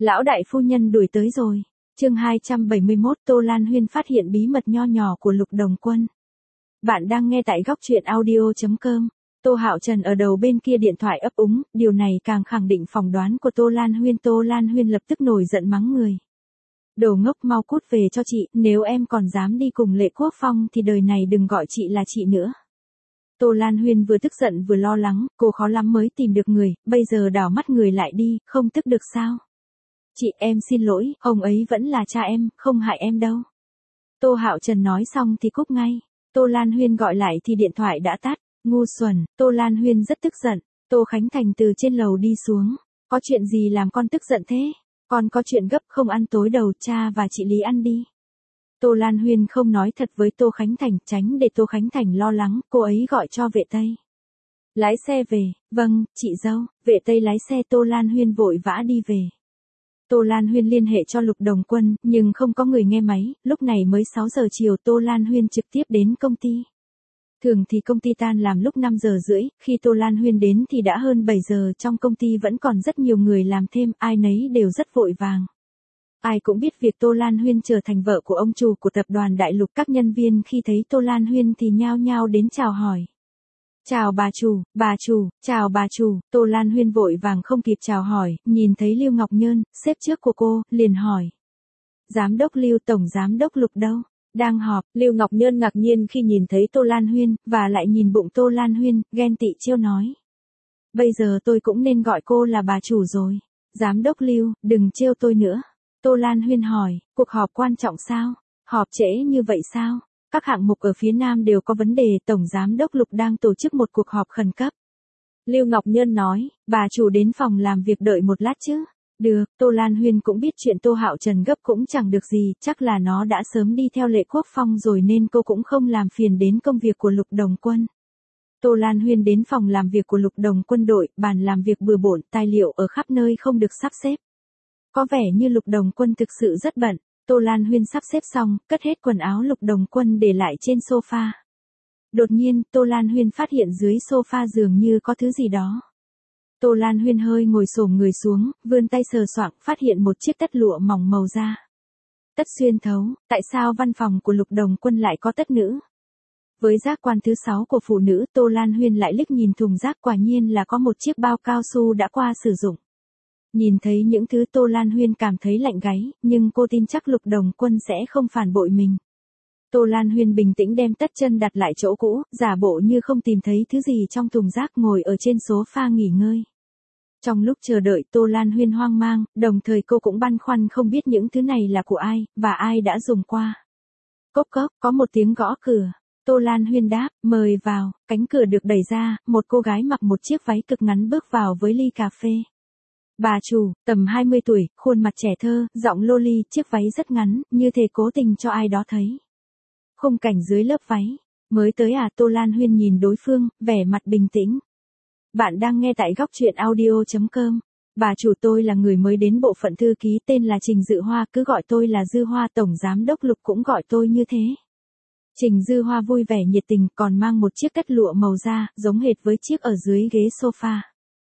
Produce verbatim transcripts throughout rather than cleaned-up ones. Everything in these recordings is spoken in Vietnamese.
Lão đại phu nhân đuổi tới rồi. Chương hai trăm bảy mươi mốt Tô Lan Huyên phát hiện bí mật nho nhỏ của Lục Đồng Quân. Bạn đang nghe tại góc truyện audio chấm com. Tô Hạo Trần ở đầu bên kia điện thoại ấp úng, điều này càng khẳng định phỏng đoán của Tô Lan Huyên. Tô Lan Huyên lập tức nổi giận mắng người. Đồ ngốc, mau cút về cho chị, nếu em còn dám đi cùng Lệ Quốc Phong thì đời này đừng gọi chị là chị nữa. Tô Lan Huyên vừa tức giận vừa lo lắng, cô khó lắm mới tìm được người, bây giờ đảo mắt người lại đi, không tức được sao? Chị, em xin lỗi, ông ấy vẫn là cha em, không hại em đâu. Tô Hạo Trần nói xong thì cúp ngay. Tô Lan Huyên gọi lại thì điện thoại đã tắt. Ngu xuẩn, Tô Lan Huyên rất tức giận. Tô Khánh Thành từ trên lầu đi xuống. Có chuyện gì làm con tức giận thế? Con có chuyện gấp, không ăn tối đầu, cha và chị Lý ăn đi. Tô Lan Huyên không nói thật với Tô Khánh Thành, tránh để Tô Khánh Thành lo lắng, cô ấy gọi cho vệ Tây. Lái xe về. Vâng, chị dâu. Vệ Tây lái xe. Tô Lan Huyên vội vã đi về. Tô Lan Huyên liên hệ cho Lục Đồng Quân, nhưng không có người nghe máy, lúc này mới sáu giờ chiều. Tô Lan Huyên trực tiếp đến công ty. Thường thì công ty tan làm lúc năm giờ rưỡi, khi Tô Lan Huyên đến thì đã hơn bảy giờ, trong công ty vẫn còn rất nhiều người làm thêm, ai nấy đều rất vội vàng. Ai cũng biết việc Tô Lan Huyên trở thành vợ của ông chủ của tập đoàn Đại Lục, các nhân viên khi thấy Tô Lan Huyên thì nhao nhao đến chào hỏi. Chào bà chủ, bà chủ, chào bà chủ. Tô Lan Huyên vội vàng không kịp chào hỏi, nhìn thấy Lưu Ngọc Nhơn, sếp trước của cô, liền hỏi. Giám đốc Lưu, tổng giám đốc Lục đâu? Đang họp. Lưu Ngọc Nhơn ngạc nhiên khi nhìn thấy Tô Lan Huyên, và lại nhìn bụng Tô Lan Huyên, ghen tị trêu nói. Bây giờ tôi cũng nên gọi cô là bà chủ rồi. Giám đốc Lưu, đừng trêu tôi nữa. Tô Lan Huyên hỏi, cuộc họp quan trọng sao? Họp trễ như vậy sao? Các hạng mục ở phía Nam đều có vấn đề, tổng giám đốc Lục đang tổ chức một cuộc họp khẩn cấp. Lưu Ngọc Nhơn nói, bà chủ đến phòng làm việc đợi một lát chứ? Được. Tô Lan Huyên cũng biết chuyện Tô Hạo Trần gấp cũng chẳng được gì, chắc là nó đã sớm đi theo Lệ Quốc Phong rồi nên cô cũng không làm phiền đến công việc của Lục Đồng Quân. Tô Lan Huyên đến phòng làm việc của Lục Đồng Quân đội, bàn làm việc bừa bộn, tài liệu ở khắp nơi không được sắp xếp. Có vẻ như Lục Đồng Quân thực sự rất bận. Tô Lan Huyên sắp xếp xong, cất hết quần áo Lục Đồng Quân để lại trên sofa. Đột nhiên, Tô Lan Huyên phát hiện dưới sofa dường như có thứ gì đó. Tô Lan Huyên hơi ngồi xổm người xuống, vươn tay sờ soạng, phát hiện một chiếc tất lụa mỏng màu da. Tất xuyên thấu, tại sao văn phòng của Lục Đồng Quân lại có tất nữ? Với giác quan thứ sáu của phụ nữ, Tô Lan Huyên lại liếc nhìn thùng rác, quả nhiên là có một chiếc bao cao su đã qua sử dụng. Nhìn thấy những thứ Tô Lan Huyên cảm thấy lạnh gáy, nhưng cô tin chắc Lục Đồng Quân sẽ không phản bội mình. Tô Lan Huyên bình tĩnh đem tất chân đặt lại chỗ cũ, giả bộ như không tìm thấy thứ gì trong thùng rác, ngồi ở trên sofa nghỉ ngơi. Trong lúc chờ đợi, Tô Lan Huyên hoang mang, đồng thời cô cũng băn khoăn không biết những thứ này là của ai, và ai đã dùng qua. Cốc cốc, có một tiếng gõ cửa. Tô Lan Huyên đáp, mời vào. Cánh cửa được đẩy ra, một cô gái mặc một chiếc váy cực ngắn bước vào với ly cà phê. Bà chủ, tầm hai mươi tuổi, khuôn mặt trẻ thơ, giọng loli, chiếc váy rất ngắn, như thể cố tình cho ai đó thấy. Khung cảnh dưới lớp váy. Mới tới à? Tô Lan Huyên nhìn đối phương, vẻ mặt bình tĩnh. Bạn đang nghe tại góc truyện audio chấm com. Bà chủ, tôi là người mới đến bộ phận thư ký, tên là Trình Dự Hoa, cứ gọi tôi là Dư Hoa, tổng giám đốc Lục cũng gọi tôi như thế. Trình Dư Hoa vui vẻ nhiệt tình, còn mang một chiếc tất lụa màu da, giống hệt với chiếc ở dưới ghế sofa.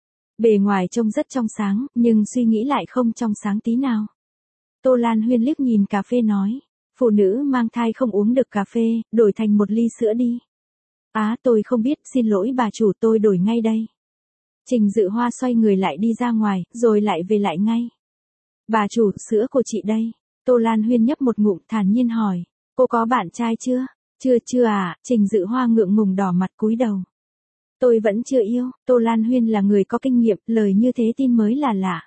Bề ngoài trông rất trong sáng, nhưng suy nghĩ lại không trong sáng tí nào. Tô Lan Huyên liếc nhìn cà phê nói, phụ nữ mang thai không uống được cà phê, đổi thành một ly sữa đi. Á, tôi không biết, xin lỗi bà chủ, tôi đổi ngay đây. Trình Dự Hoa xoay người lại đi ra ngoài, rồi lại về lại ngay. Bà chủ, sữa của chị đây. Tô Lan Huyên nhấp một ngụm, thản nhiên hỏi, cô có bạn trai chưa? Chưa chưa à? Trình Dự Hoa ngượng ngùng đỏ mặt cúi đầu. Tôi vẫn chưa yêu. Tô Lan Huyên là người có kinh nghiệm, lời như thế tin mới là lạ.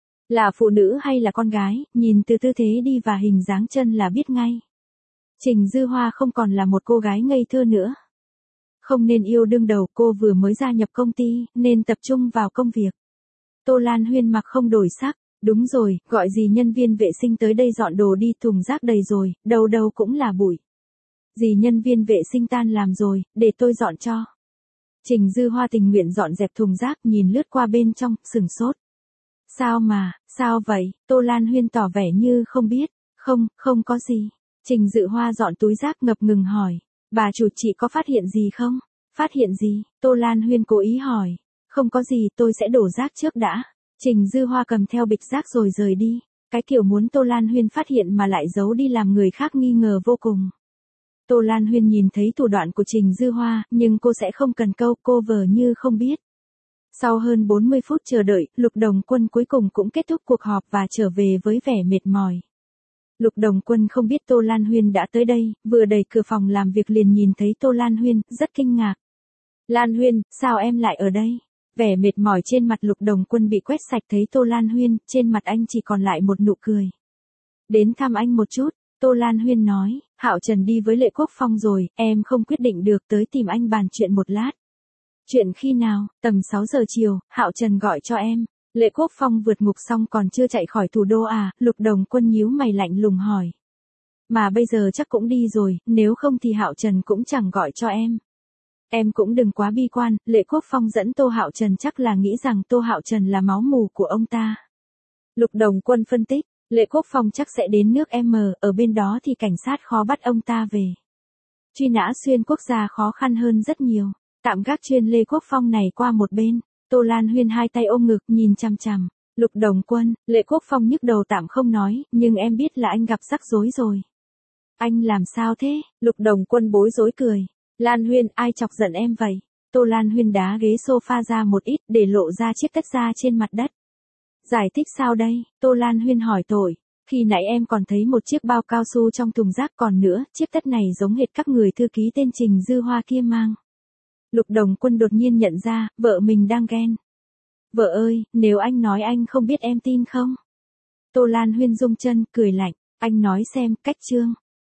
Là phụ nữ hay là con gái, nhìn từ tư thế đi và hình dáng chân là biết ngay. Trình Dư Hoa không còn là một cô gái ngây thơ nữa. Không nên yêu đương đầu, cô vừa mới gia nhập công ty, nên tập trung vào công việc. Tô Lan Huyên mặc không đổi sắc. Đúng rồi, gọi gì nhân viên vệ sinh tới đây dọn đồ đi, thùng rác đầy rồi, đâu đâu cũng là bụi. Dì nhân viên vệ sinh tan làm rồi, để tôi dọn cho. Trình Dư Hoa tình nguyện dọn dẹp thùng rác, nhìn lướt qua bên trong, sừng sốt. Sao mà, sao vậy? Tô Lan Huyên tỏ vẻ như không biết. Không, không có gì. Trình Dự Hoa dọn túi rác ngập ngừng hỏi. Bà chủ, chị có phát hiện gì không? Phát hiện gì? Tô Lan Huyên cố ý hỏi. Không có gì, tôi sẽ đổ rác trước đã. Trình Dư Hoa cầm theo bịch rác rồi rời đi. Cái kiểu muốn Tô Lan Huyên phát hiện mà lại giấu đi làm người khác nghi ngờ vô cùng. Tô Lan Huyên nhìn thấy thủ đoạn của Trình Dư Hoa, nhưng cô sẽ không cần câu, cô vờ như không biết. Sau hơn bốn mươi phút chờ đợi, Lục Đồng Quân cuối cùng cũng kết thúc cuộc họp và trở về với vẻ mệt mỏi. Lục Đồng Quân không biết Tô Lan Huyên đã tới đây, vừa đẩy cửa phòng làm việc liền nhìn thấy Tô Lan Huyên, rất kinh ngạc. Lan Huyên, sao em lại ở đây? Vẻ mệt mỏi trên mặt Lục Đồng Quân bị quét sạch, thấy Tô Lan Huyên, trên mặt anh chỉ còn lại một nụ cười. Đến thăm anh một chút, Tô Lan Huyên nói, Hạo Trần đi với Lệ Quốc Phong rồi, em không quyết định được, tới tìm anh bàn chuyện một lát. Chuyện khi nào? Tầm sáu giờ chiều, Hạo Trần gọi cho em. Lệ Quốc Phong vượt ngục xong còn chưa chạy khỏi thủ đô à? Lục Đồng Quân nhíu mày lạnh lùng hỏi. Mà bây giờ chắc cũng đi rồi, nếu không thì Hạo Trần cũng chẳng gọi cho em. Em cũng đừng quá bi quan, Lệ Quốc Phong dẫn Tô Hạo Trần chắc là nghĩ rằng Tô Hạo Trần là máu mù của ông ta. Lục Đồng Quân phân tích, Lệ Quốc Phong chắc sẽ đến nước M, ở bên đó thì cảnh sát khó bắt ông ta về. Truy nã xuyên quốc gia khó khăn hơn rất nhiều. Tạm gác chuyên Lê Quốc Phong này qua một bên. Tô Lan Huyên hai tay ôm ngực nhìn chằm chằm. Lục Đồng Quân, Lệ Quốc Phong nhức đầu tạm không nói, nhưng em biết là anh gặp rắc rối rồi. Anh làm sao thế? Lục Đồng Quân bối rối cười. Lan Huyên, ai chọc giận em vậy? Tô Lan Huyên đá ghế sofa ra một ít để lộ ra chiếc tất da trên mặt đất. Giải thích sao đây? Tô Lan Huyên hỏi tội. Khi nãy em còn thấy một chiếc bao cao su trong thùng rác, còn nữa, chiếc tất này giống hệt các người thư ký tên Trình Dư Hoa kia mang. Lục Đồng Quân đột nhiên nhận ra, vợ mình đang ghen. Vợ ơi, nếu anh nói anh không biết em tin không? Tô Lan Huyên rung chân, cười lạnh. Anh nói xem, cách chương.